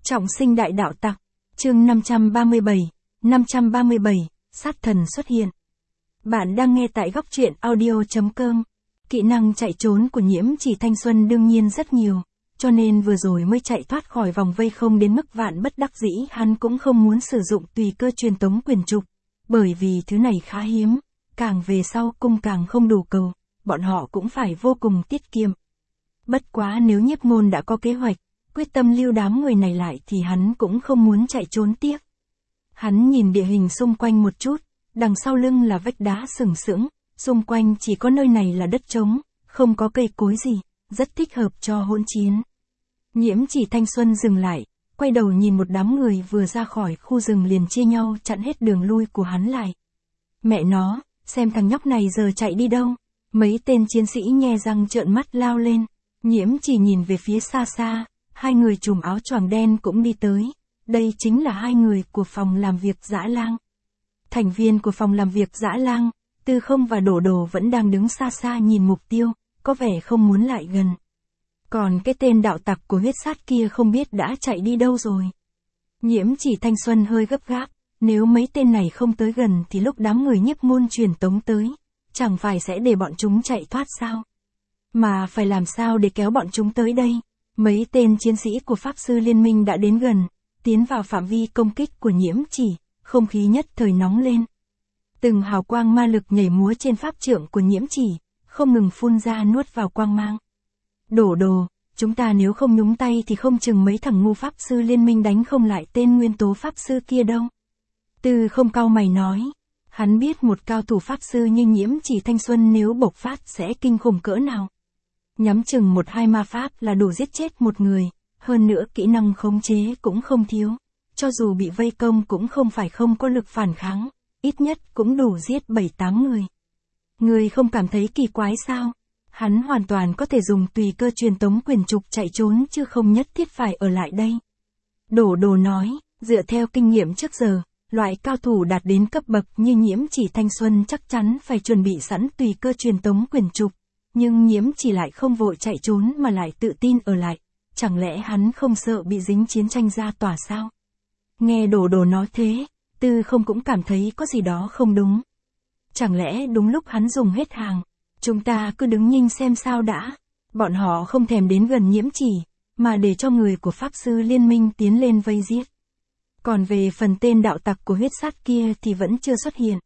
Trọng sinh đại đạo tặc, chương 537, sát thần xuất hiện. Bạn đang nghe tại góc truyện audio.com. Kỹ năng chạy trốn của Nhiễm Chỉ Thanh Xuân đương nhiên rất nhiều, cho nên vừa rồi mới chạy thoát khỏi vòng vây không đến mức vạn bất đắc dĩ hắn cũng không muốn sử dụng tùy cơ truyền tống quyền trục, bởi vì thứ này khá hiếm, càng về sau cung càng không đủ cầu, bọn họ cũng phải vô cùng tiết kiệm. Bất quá nếu Nhiếp Ngôn đã có kế hoạch, quyết tâm lưu đám người này lại thì hắn cũng không muốn chạy trốn tiếp. Hắn nhìn địa hình xung quanh một chút, đằng sau lưng là vách đá sừng sững, xung quanh chỉ có nơi này là đất trống, không có cây cối gì, rất thích hợp cho hỗn chiến. Nhiễm Chỉ Thanh Xuân dừng lại, quay đầu nhìn một đám người vừa ra khỏi khu rừng liền chia nhau chặn hết đường lui của hắn lại. Mẹ nó, xem thằng nhóc này giờ chạy đi đâu? Mấy tên chiến sĩ nhe răng trợn mắt lao lên. Nhiễm Chỉ nhìn về phía xa xa, hai người trùm áo choàng đen cũng đi tới. Đây chính là hai người của phòng làm việc Dã Lang. Thành viên của phòng làm việc Dã Lang, Tư Không và Đổ Đồ vẫn đang đứng xa xa nhìn mục tiêu, có vẻ không muốn lại gần. Còn cái tên đạo tặc của huyết sát kia không biết đã chạy đi đâu rồi. Nhiễm Chỉ Thanh Xuân hơi gấp gáp, nếu mấy tên này không tới gần thì lúc đám người Nhiếp Ngôn truyền tống tới, chẳng phải sẽ để bọn chúng chạy thoát sao? Mà phải làm sao để kéo bọn chúng tới đây? Mấy tên chiến sĩ của Pháp Sư Liên Minh đã đến gần, tiến vào phạm vi công kích của Nhiễm Chỉ, không khí nhất thời nóng lên. Từng hào quang ma lực nhảy múa trên pháp trượng của Nhiễm Chỉ, không ngừng phun ra nuốt vào quang mang. Đổ Đồ, chúng ta nếu không nhúng tay thì không chừng mấy thằng ngu Pháp Sư Liên Minh đánh không lại tên nguyên tố Pháp Sư kia đâu. Tư Không cau mày nói, hắn biết một cao thủ Pháp Sư như Nhiễm Chỉ Thanh Xuân nếu bộc phát sẽ kinh khủng cỡ nào. Nhắm chừng một hai ma pháp là đủ giết chết một người, hơn nữa kỹ năng khống chế cũng không thiếu, cho dù bị vây công cũng không phải không có lực phản kháng, ít nhất cũng đủ giết 7-8 người. Người không cảm thấy kỳ quái sao? Hắn hoàn toàn có thể dùng tùy cơ truyền tống quyền trục chạy trốn chứ không nhất thiết phải ở lại đây. Đổ Đồ nói, dựa theo kinh nghiệm trước giờ, loại cao thủ đạt đến cấp bậc như Nhiễm Chỉ Thanh Xuân chắc chắn phải chuẩn bị sẵn tùy cơ truyền tống quyền trục. Nhưng Nhiễm Chỉ lại không vội chạy trốn mà lại tự tin ở lại, chẳng lẽ hắn không sợ bị dính chiến tranh ra tỏa sao? Nghe Đổ Đồ nói thế, Tư Không cũng cảm thấy có gì đó không đúng. Chẳng lẽ đúng lúc hắn dùng hết hàng, chúng ta cứ đứng nhìn xem sao đã? Bọn họ không thèm đến gần Nhiễm Chỉ, mà để cho người của Pháp Sư Liên Minh tiến lên vây giết. Còn về phần tên đạo tặc của huyết sát kia thì vẫn chưa xuất hiện.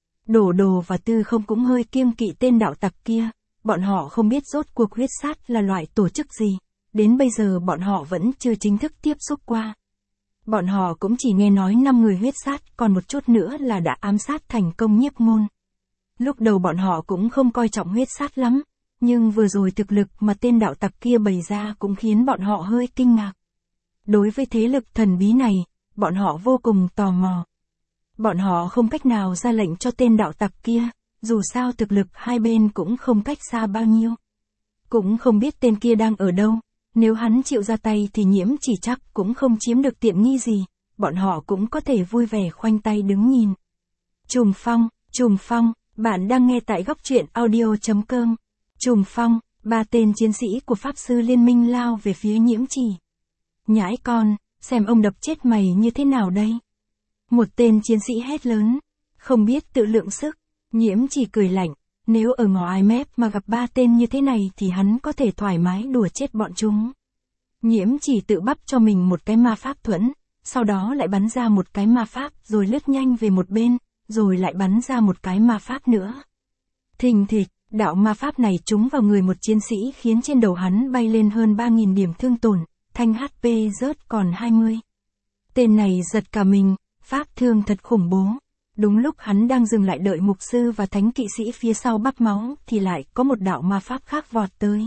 Đổ Đồ và Tư Không cũng hơi kiêng kỵ tên đạo tặc kia. Bọn họ không biết rốt cuộc huyết sát là loại tổ chức gì, đến bây giờ bọn họ vẫn chưa chính thức tiếp xúc qua. Bọn họ cũng chỉ nghe nói 5 người huyết sát, còn một chút nữa là đã ám sát thành công Nhiếp Ngôn. Lúc đầu bọn họ cũng không coi trọng huyết sát lắm, nhưng vừa rồi thực lực mà tên đạo tặc kia bày ra cũng khiến bọn họ hơi kinh ngạc. Đối với thế lực thần bí này, bọn họ vô cùng tò mò. Bọn họ không cách nào ra lệnh cho tên đạo tặc kia. Dù sao thực lực hai bên cũng không cách xa bao nhiêu. Cũng không biết tên kia đang ở đâu, nếu hắn chịu ra tay thì Nhiễm Chỉ chắc cũng không chiếm được tiện nghi gì, bọn họ cũng có thể vui vẻ khoanh tay đứng nhìn. Trùm phong, bạn đang nghe tại góc truyện audio.com. Trùm phong, 3 tên chiến sĩ của Pháp Sư Liên Minh lao về phía Nhiễm Chỉ. Nhãi con, xem ông đập chết mày như thế nào đây? Một tên chiến sĩ hét lớn, không biết tự lượng sức. Nhiễm Chỉ cười lạnh, nếu ở ngõ ai mép mà gặp 3 tên như thế này thì hắn có thể thoải mái đùa chết bọn chúng. Nhiễm Chỉ tự bắp cho mình một cái ma pháp thuẫn, sau đó lại bắn ra một cái ma pháp rồi lướt nhanh về một bên, rồi lại bắn ra một cái ma pháp nữa. Thình thịch, đạo ma pháp này trúng vào người một chiến sĩ khiến trên đầu hắn bay lên hơn 3.000 điểm thương tổn, thanh HP rớt còn 20. Tên này giật cả mình, pháp thương thật khủng bố. Đúng lúc hắn đang dừng lại đợi mục sư và thánh kỵ sĩ phía sau bắp máu thì lại có một đạo ma pháp khác vọt tới.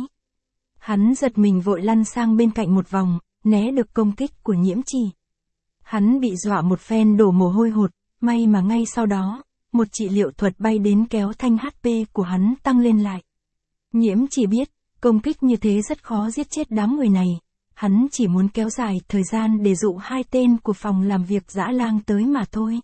Hắn giật mình vội lăn sang bên cạnh một vòng, né được công kích của Nhiễm Chỉ. Hắn bị dọa một phen đổ mồ hôi hột, may mà ngay sau đó, một trị liệu thuật bay đến kéo thanh HP của hắn tăng lên lại. Nhiễm Chỉ biết, công kích như thế rất khó giết chết đám người này, hắn chỉ muốn kéo dài thời gian để dụ 2 tên của phòng làm việc Dã Lang tới mà thôi.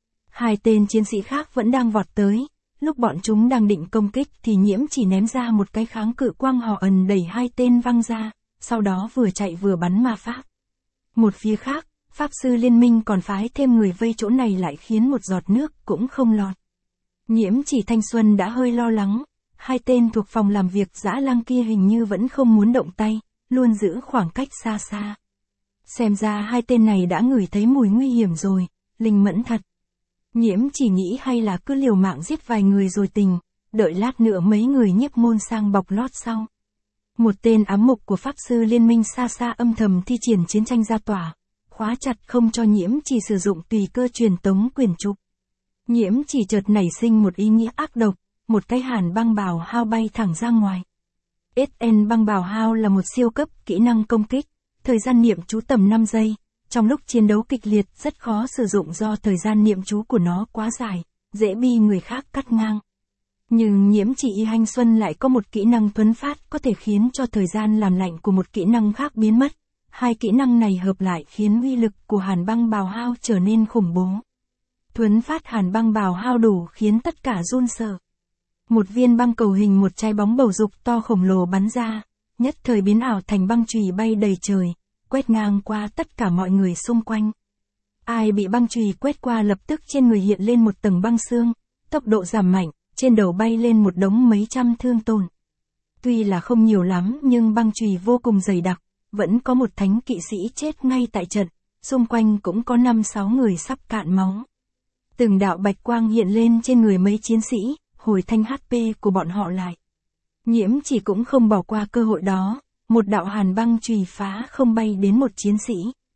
2 tên chiến sĩ khác vẫn đang vọt tới, lúc bọn chúng đang định công kích thì Nhiễm Chỉ ném ra một cái kháng cự quang hò ẩn đẩy 2 tên văng ra, sau đó vừa chạy vừa bắn ma pháp. Một phía khác, Pháp Sư Liên minh còn phái thêm người vây chỗ này lại khiến một giọt nước cũng không lọt. Nhiễm Chỉ Thanh Xuân đã hơi lo lắng, hai tên thuộc phòng làm việc dã lang kia hình như vẫn không muốn động tay, luôn giữ khoảng cách xa xa. Xem ra hai tên này đã ngửi thấy mùi nguy hiểm rồi, linh mẫn thật. Nhiễm Chỉ nghĩ hay là cứ liều mạng giết vài người rồi tình, đợi lát nữa mấy người Nhiếp Môn sang bọc lót sau. Một tên ám mục của Pháp Sư Liên minh xa xa âm thầm thi triển chiến tranh ra tỏa, khóa chặt không cho Nhiễm Chỉ sử dụng tùy cơ truyền tống quyền trục. Nhiễm Chỉ chợt nảy sinh một ý nghĩa ác độc, một cái hàn băng bào hao bay thẳng ra ngoài. SN băng bào hao là một siêu cấp kỹ năng công kích, thời gian niệm chú tầm 5 giây, trong lúc chiến đấu kịch liệt rất khó sử dụng do thời gian niệm chú của nó quá dài, dễ bị người khác cắt ngang. Nhưng Nhiễm Chỉ Y Hanh Xuân lại có một kỹ năng thuấn phát có thể khiến cho thời gian làm lạnh của một kỹ năng khác biến mất. Hai kỹ năng này hợp lại khiến uy lực của hàn băng bào hao trở nên khủng bố. Thuấn phát hàn băng bào hao đủ khiến tất cả run sợ. Một viên băng cầu hình một trái bóng bầu dục to khổng lồ bắn ra, nhất thời biến ảo thành băng chùy bay đầy trời, quét ngang qua tất cả mọi người xung quanh. Ai bị băng chùy quét qua lập tức trên người hiện lên một tầng băng xương, tốc độ giảm mạnh, trên đầu bay lên một đống mấy trăm thương tổn. Tuy là không nhiều lắm nhưng băng chùy vô cùng dày đặc, vẫn có một thánh kỵ sĩ chết ngay tại trận, xung quanh cũng có 5-6 người sắp cạn máu. Từng đạo bạch quang hiện lên trên người mấy chiến sĩ, hồi thanh HP của bọn họ lại. Nhiễm Chỉ cũng không bỏ qua cơ hội đó, một đạo hàn băng chùy phá không bay đến một chiến sĩ.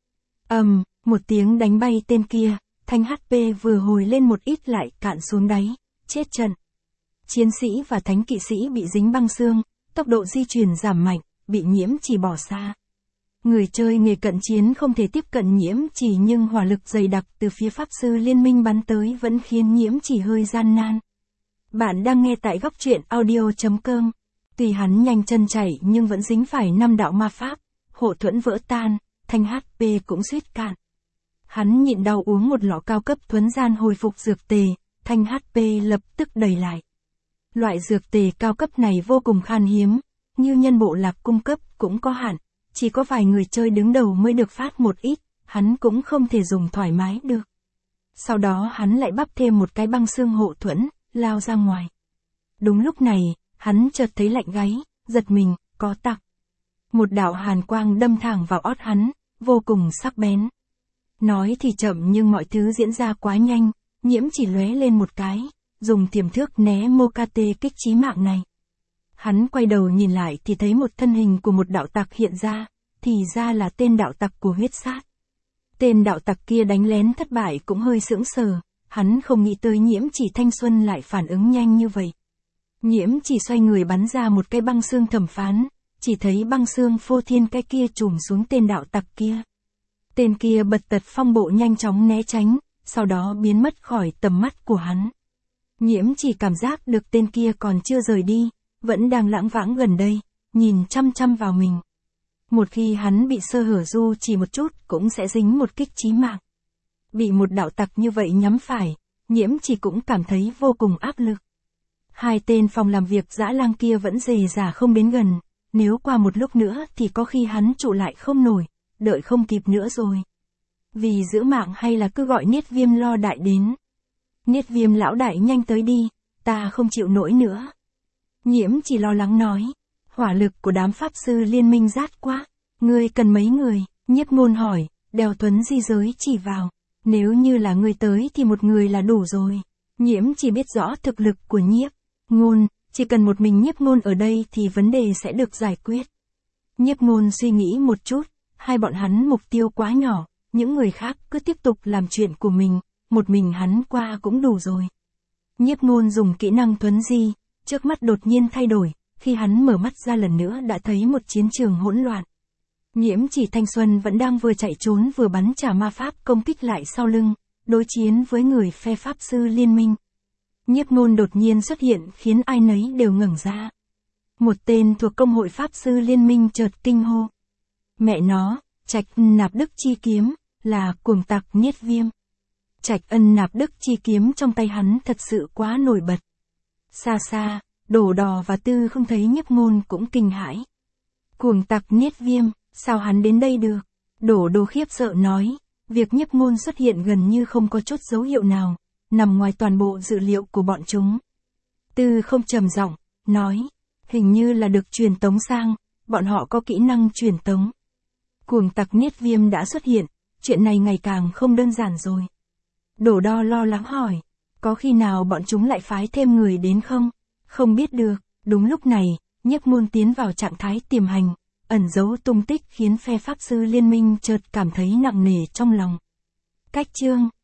Một tiếng đánh bay tên kia, thanh HP vừa hồi lên một ít lại cạn xuống đáy, chết trận. Chiến sĩ và thánh kỵ sĩ bị dính băng xương, tốc độ di chuyển giảm mạnh, bị Nhiễm Chỉ bỏ xa. Người chơi nghề cận chiến không thể tiếp cận Nhiễm Chỉ nhưng hỏa lực dày đặc từ phía Pháp Sư Liên minh bắn tới vẫn khiến Nhiễm Chỉ hơi gian nan. Bạn đang nghe tại góc truyện audio.com. Tuy hắn nhanh chân chạy nhưng vẫn dính phải 5 đạo ma pháp, hộ thuẫn vỡ tan, thanh HP cũng suýt cạn. Hắn nhịn đau uống một lọ cao cấp thuấn gian hồi phục dược tề, thanh HP lập tức đầy lại. Loại dược tề cao cấp này vô cùng khan hiếm, như nhân bộ lạc cung cấp cũng có hạn, chỉ có vài người chơi đứng đầu mới được phát một ít, hắn cũng không thể dùng thoải mái được. Sau đó hắn lại bắp thêm một cái băng xương hộ thuẫn, lao ra ngoài. Đúng lúc này, hắn chợt thấy lạnh gáy, giật mình, có tặc. Một đạo hàn quang đâm thẳng vào ót hắn, vô cùng sắc bén. Nói thì chậm nhưng mọi thứ diễn ra quá nhanh, Nhiễm Chỉ lóe lên một cái, dùng tiềm thước né Mokate kích chí mạng này. Hắn quay đầu nhìn lại thì thấy một thân hình của một đạo tặc hiện ra, thì ra là tên đạo tặc của huyết sát. Tên đạo tặc kia đánh lén thất bại cũng hơi sững sờ, hắn không nghĩ tới Nhiễm Chỉ thanh xuân lại phản ứng nhanh như vậy. Nhiễm Chỉ xoay người bắn ra một cái băng xương thẩm phán, chỉ thấy băng xương phô thiên cái kia trùm xuống tên đạo tặc kia. Tên kia bật tật phong bộ nhanh chóng né tránh, sau đó biến mất khỏi tầm mắt của hắn. Nhiễm Chỉ cảm giác được tên kia còn chưa rời đi, vẫn đang lãng vãng gần đây, nhìn chăm chăm vào mình. Một khi hắn bị sơ hở dù chỉ một chút cũng sẽ dính một kích chí mạng. Bị một đạo tặc như vậy nhắm phải, Nhiễm Chỉ cũng cảm thấy vô cùng áp lực. Hai tên phòng làm việc dã lang kia vẫn dè dả không đến gần, nếu qua một lúc nữa thì có khi hắn trụ lại không nổi, đợi không kịp nữa rồi. Vì giữ mạng hay là cứ gọi Niết Viêm lo đại đến. Niết Viêm lão đại nhanh tới đi, ta không chịu nổi nữa. Nhiễm Chỉ lo lắng nói, hỏa lực của đám pháp sư liên minh rát quá, ngươi cần mấy người, Nhiếp Ngôn hỏi, đèo Tuấn di giới chỉ vào, nếu như là ngươi tới thì một người là đủ rồi. Nhiễm Chỉ biết rõ thực lực của Nhiếp Ngôn, chỉ cần một mình Nhiếp Ngôn ở đây thì vấn đề sẽ được giải quyết. Nhiếp Ngôn suy nghĩ một chút, hai bọn hắn mục tiêu quá nhỏ, những người khác cứ tiếp tục làm chuyện của mình, một mình hắn qua cũng đủ rồi. Nhiếp Ngôn dùng kỹ năng thuấn di, trước mắt đột nhiên thay đổi, khi hắn mở mắt ra lần nữa đã thấy một chiến trường hỗn loạn. Nhiễm Chỉ thanh xuân vẫn đang vừa chạy trốn vừa bắn trả ma pháp công kích lại sau lưng, đối chiến với người phe pháp sư liên minh. Nhiếp Ngôn đột nhiên xuất hiện khiến ai nấy đều ngẩng ra. Một tên thuộc công hội pháp sư liên minh chợt kinh hô. Mẹ nó, Trạch Nạp Đức chi kiếm, là cuồng tặc Niết Viêm. Trạch Ân Nạp Đức chi kiếm trong tay hắn thật sự quá nổi bật. Xa xa, Đổ Đỏ và Tư không thấy Nhiếp Ngôn cũng kinh hãi. Cuồng tặc Niết Viêm, sao hắn đến đây được? Đổ khiếp sợ nói, việc nhiếp ngôn xuất hiện gần như không có chút dấu hiệu nào, nằm ngoài toàn bộ dự liệu của bọn chúng. Tư không trầm giọng, nói, hình như là được truyền tống sang, bọn họ có kỹ năng truyền tống. Cuồng tặc Niết Viêm đã xuất hiện, chuyện này ngày càng không đơn giản rồi. Đổ Đo lo lắng hỏi, có khi nào bọn chúng lại phái thêm người đến không? Không biết được, đúng lúc này, nhiếp ngôn tiến vào trạng thái tiềm hành, ẩn giấu tung tích khiến phe pháp sư liên minh chợt cảm thấy nặng nề trong lòng. Cách chương